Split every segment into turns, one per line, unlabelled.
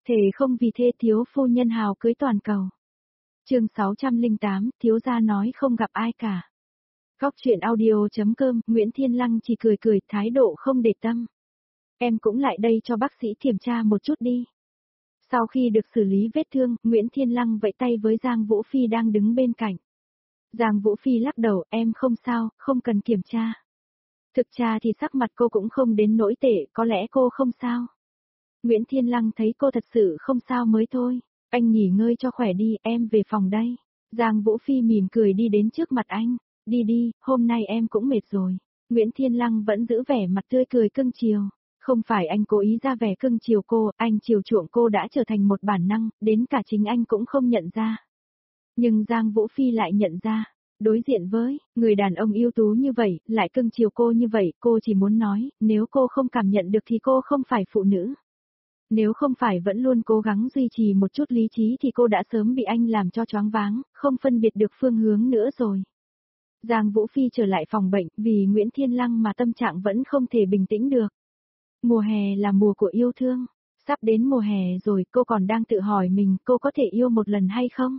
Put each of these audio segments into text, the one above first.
Thề không vì thê thiếu phu nhân hào cưới toàn cầu. Chương 608, thiếu gia nói không gặp ai cả. Góc chuyện audio.com, Nguyễn Thiên Lăng chỉ cười cười, thái độ không để tâm. Em cũng lại đây cho bác sĩ kiểm tra một chút đi. Sau khi được xử lý vết thương, Nguyễn Thiên Lăng vẫy tay với Giang Vũ Phi đang đứng bên cạnh. Giang Vũ Phi lắc đầu, em không sao, không cần kiểm tra. Thực ra thì sắc mặt cô cũng không đến nỗi tệ, có lẽ cô không sao. Nguyễn Thiên Lăng thấy cô thật sự không sao mới thôi. Anh nghỉ ngơi cho khỏe đi, em về phòng đây. Giang Vũ Phi mỉm cười đi đến trước mặt anh. Đi đi, hôm nay em cũng mệt rồi. Nguyễn Thiên Lăng vẫn giữ vẻ mặt tươi cười cưng chiều. Không phải anh cố ý ra vẻ cưng chiều cô, anh chiều chuộng cô đã trở thành một bản năng, đến cả chính anh cũng không nhận ra. Nhưng Giang Vũ Phi lại nhận ra. Đối diện với người đàn ông ưu tú như vậy, lại cưng chiều cô như vậy, cô chỉ muốn nói, nếu cô không cảm nhận được thì cô không phải phụ nữ. Nếu không phải vẫn luôn cố gắng duy trì một chút lý trí thì cô đã sớm bị anh làm cho choáng váng, không phân biệt được phương hướng nữa rồi. Giang Vũ Phi trở lại phòng bệnh, vì Nguyễn Thiên Lăng mà tâm trạng vẫn không thể bình tĩnh được. Mùa hè là mùa của yêu thương. Sắp đến mùa hè rồi, cô còn đang tự hỏi mình cô có thể yêu một lần hay không?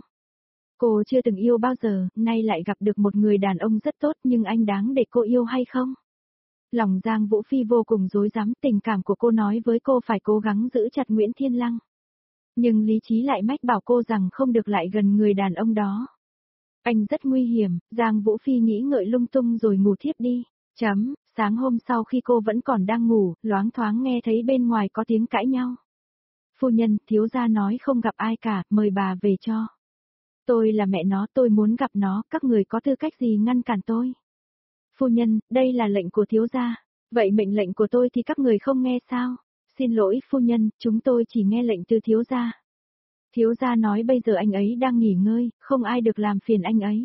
Cô chưa từng yêu bao giờ, nay lại gặp được một người đàn ông rất tốt nhưng anh đáng để cô yêu hay không? Lòng Giang Vũ Phi vô cùng rối rắm, tình cảm của cô nói với cô phải cố gắng giữ chặt Nguyễn Thiên Lăng. Nhưng lý trí lại mách bảo cô rằng không được lại gần người đàn ông đó. Anh rất nguy hiểm, Giang Vũ Phi nghĩ ngợi lung tung rồi ngủ thiếp đi. Sáng hôm sau khi cô vẫn còn đang ngủ, loáng thoáng nghe thấy bên ngoài có tiếng cãi nhau. Phu nhân, thiếu gia nói không gặp ai cả, mời bà về cho. Tôi là mẹ nó, tôi muốn gặp nó, các người có tư cách gì ngăn cản tôi? Phu nhân, đây là lệnh của thiếu gia. Vậy mệnh lệnh của tôi thì các người không nghe sao? Xin lỗi phu nhân, chúng tôi chỉ nghe lệnh từ thiếu gia. Thiếu gia nói bây giờ anh ấy đang nghỉ ngơi, không ai được làm phiền anh ấy.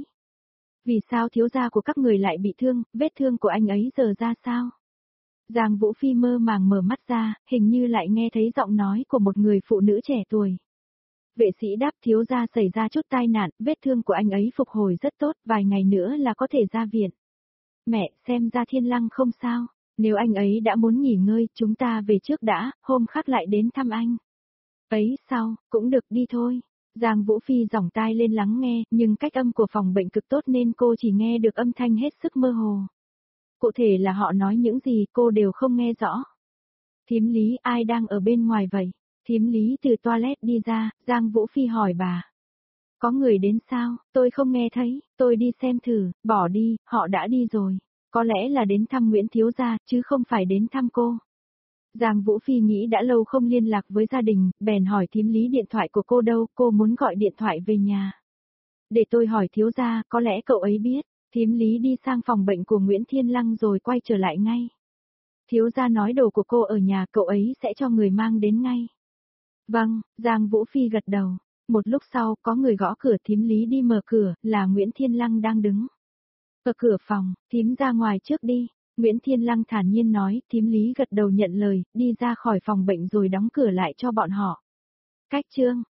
Vì sao thiếu gia của các người lại bị thương, vết thương của anh ấy giờ ra sao? Giang Vũ Phi mơ màng mở mắt ra, hình như lại nghe thấy giọng nói của một người phụ nữ trẻ tuổi. Vệ sĩ đáp thiếu gia xảy ra chút tai nạn, vết thương của anh ấy phục hồi rất tốt, vài ngày nữa là có thể ra viện. Mẹ, xem ra Thiên Lăng không sao. Nếu anh ấy đã muốn nghỉ ngơi, chúng ta về trước đã, hôm khác lại đến thăm anh. Ấy sao, cũng được đi thôi. Giang Vũ Phi giỏng tai lên lắng nghe, nhưng cách âm của phòng bệnh cực tốt nên cô chỉ nghe được âm thanh hết sức mơ hồ. Cụ thể là họ nói những gì cô đều không nghe rõ. Thím Lý, ai đang ở bên ngoài vậy? Thím Lý từ toilet đi ra, Giang Vũ Phi hỏi bà. Có người đến sao, tôi không nghe thấy, tôi đi xem thử, bỏ đi, họ đã đi rồi. Có lẽ là đến thăm Nguyễn Thiếu Gia, chứ không phải đến thăm cô. Giang Vũ Phi nghĩ đã lâu không liên lạc với gia đình, bèn hỏi thím Lý điện thoại của cô đâu, cô muốn gọi điện thoại về nhà. Để tôi hỏi Thiếu Gia, có lẽ cậu ấy biết. Thím Lý đi sang phòng bệnh của Nguyễn Thiên Lăng rồi quay trở lại ngay. Thiếu Gia nói đồ của cô ở nhà, cậu ấy sẽ cho người mang đến ngay. Vâng, Giang Vũ Phi gật đầu. Một lúc sau, có người gõ cửa, thím Lý đi mở cửa, là Nguyễn Thiên Lăng đang đứng. Ở cửa phòng, thím ra ngoài trước đi. Nguyễn Thiên Lăng thản nhiên nói, thím Lý gật đầu nhận lời, đi ra khỏi phòng bệnh rồi đóng cửa lại cho bọn họ. Cách chương